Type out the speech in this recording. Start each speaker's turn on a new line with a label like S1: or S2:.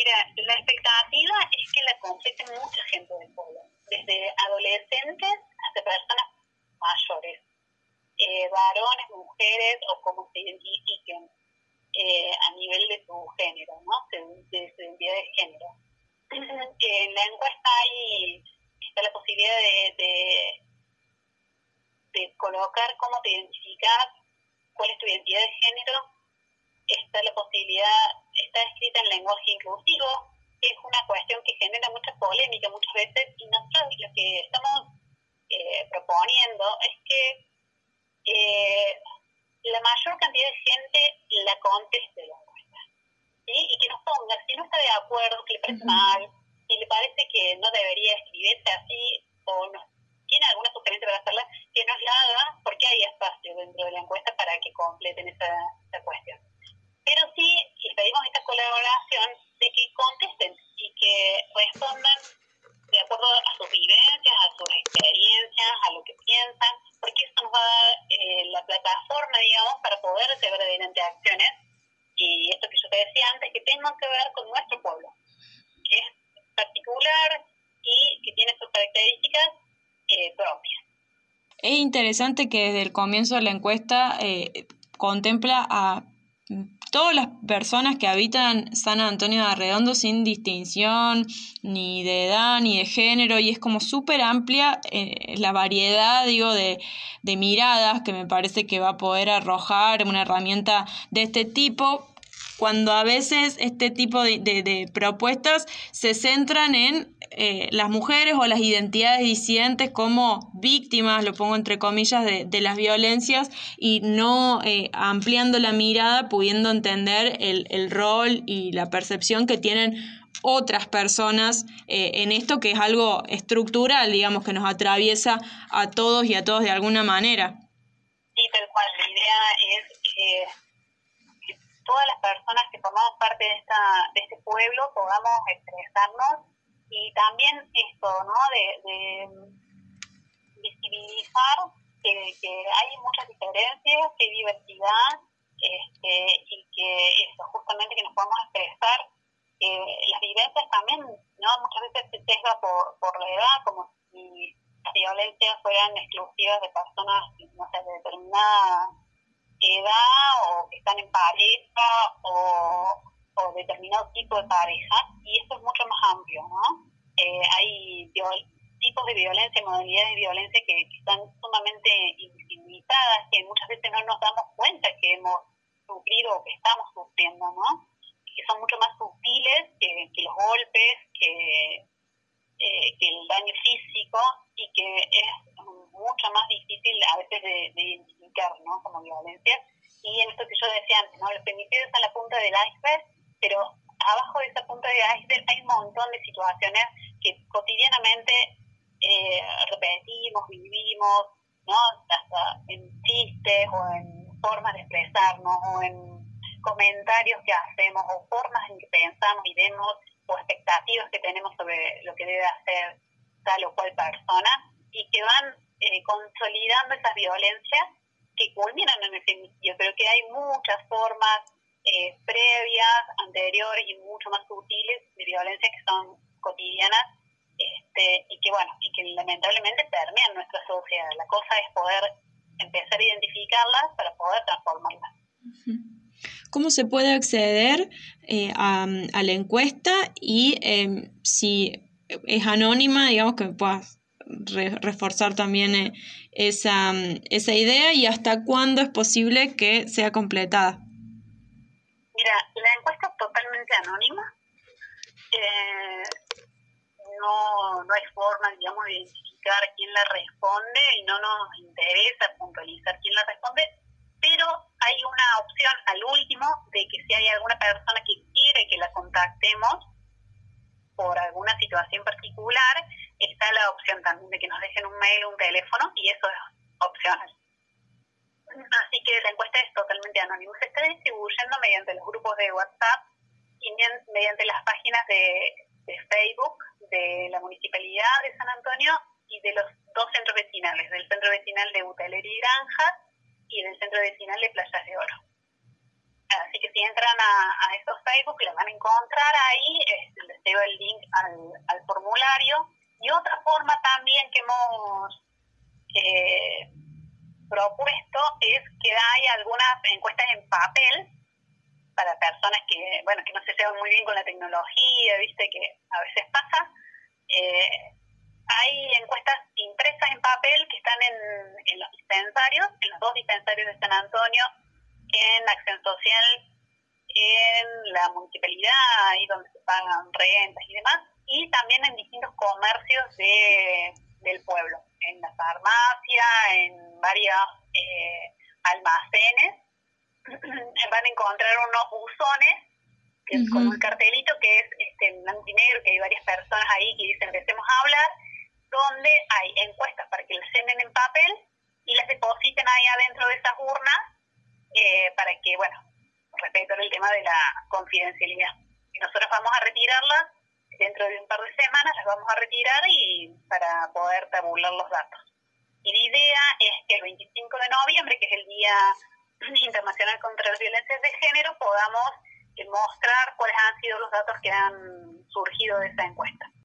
S1: Mira, la expectativa es que la complete mucha gente del pueblo, desde adolescentes hasta personas mayores, varones, mujeres o como se identifiquen a nivel de su género, ¿no? De su identidad de género. En la encuesta está la posibilidad de colocar cómo te identificas, cuál es tu identidad de género. Está la posibilidad, está escrita en lenguaje inclusivo, que es una cuestión que genera mucha polémica muchas veces, y nosotros lo que estamos proponiendo es que la mayor cantidad de gente la conteste la encuesta, ¿sí? Y que nos ponga, si no está de acuerdo, que le parece mal, si le parece que no debería escribirse así, o no tiene alguna sugerencia para hacerla, que nos la haga, porque hay espacio dentro de la encuesta para que completen esa cuestión. Pero sí, les pedimos esta colaboración de que contesten y que respondan de acuerdo a sus vivencias, a sus experiencias, a lo que piensan, porque eso nos va a dar la plataforma, digamos, para poder llevar adelante acciones, y esto que yo te decía antes, que tengan que ver con nuestro pueblo, que es particular y que tiene sus características propias.
S2: Es interesante que desde el comienzo de la encuesta contempla a todas las personas que habitan San Antonio de Arredondo sin distinción ni de edad ni de género, y es como súper amplia la variedad, digo, de miradas que me parece que va a poder arrojar una herramienta de este tipo, cuando a veces este tipo de propuestas se centran en las mujeres o las identidades disidentes como víctimas, lo pongo entre comillas, de las violencias, y no ampliando la mirada, pudiendo entender el rol y la percepción que tienen otras personas en esto, que es algo estructural, digamos, que nos atraviesa a todos y a todos de alguna manera.
S1: Sí, tal cual. La idea es que todas las personas que formamos parte de este pueblo podamos expresarnos, y también esto, ¿no? De visibilizar que hay muchas diferencias, que hay diversidad, y que eso, justamente que nos podamos expresar. Las vivencias también, ¿no? Muchas veces se sesga por la edad, como si las violencias fueran exclusivas de personas, no sé, de determinada edad, o que están en pareja, o determinado tipo de pareja, y esto es mucho más amplio, ¿no? Hay tipos de violencia, modalidades de violencia que están sumamente invisibilizadas, que muchas veces no nos damos cuenta que hemos sufrido o que estamos sufriendo, ¿no? Que son mucho más sutiles que los golpes, que el daño físico, y que es mucho más difícil a veces de identificar, ¿no? Como violencia. Y en esto que yo decía antes, ¿no? Los femicidios están en la punta del iceberg, pero abajo de esa punta del iceberg hay un montón de situaciones que cotidianamente repetimos, vivimos, ¿no? Hasta en chistes, o en formas de expresarnos, o en comentarios que hacemos, o formas en que pensamos y vemos, o expectativas que tenemos sobre lo que debe hacer tal o cual persona, y que van consolidando esas violencias que culminan en el femicidio, pero que hay muchas formas previas, anteriores y mucho más sutiles de violencia que son cotidianas, y que bueno, y que lamentablemente permean nuestra sociedad. La cosa es poder empezar a identificarlas para poder transformarlas.
S2: ¿Cómo se puede acceder a la encuesta? Y si es anónima, digamos, que puedas reforzar también esa idea, y hasta cuándo es posible que sea completada.
S1: Mira, la encuesta es totalmente anónima. No hay forma, digamos, de identificar quién la responde, y no nos interesa puntualizar quién la responde, pero hay una opción al último de que si hay alguna persona que quiere que la contactemos por alguna situación particular, está la opción también de que nos dejen un mail o un teléfono, y eso es opcional. Así que la encuesta es totalmente anónima. Se está distribuyendo mediante los grupos de WhatsApp y mediante las páginas de Facebook de la Municipalidad de San Antonio y de los dos centros vecinales, del Centro Vecinal de Butalería y Granja y del Centro Vecinal de Playas de Oro. Así que si entran a esos Facebook, la van a encontrar ahí, les llevo el link al formulario. Y otra forma también que hemos propuesto es que hay algunas encuestas en papel para personas que, bueno, que no se llevan muy bien con la tecnología, viste que a veces pasa. Hay encuestas impresas en papel que están en los dispensarios, en los 2 dispensarios de San Antonio, en Acción Social, en la municipalidad, ahí donde se pagan rentas y demás, y también en distintos comercios del pueblo, en la farmacia, en varios almacenes. Van a encontrar unos buzones con un cartelito que es en blanco y negro, que hay varias personas ahí que dicen empecemos a hablar, donde hay encuestas para que las llenen en papel y las depositen ahí adentro de esas urnas para que, bueno, respetar el tema de la confidencialidad. Y nosotros vamos a retirarlas dentro de un par de semanas, las vamos a retirar y para poder tabular los datos. Y la idea es que el 25 de noviembre, que es el Día Internacional contra las Violencias de Género, podamos mostrar cuáles han sido los datos que han surgido de esa encuesta.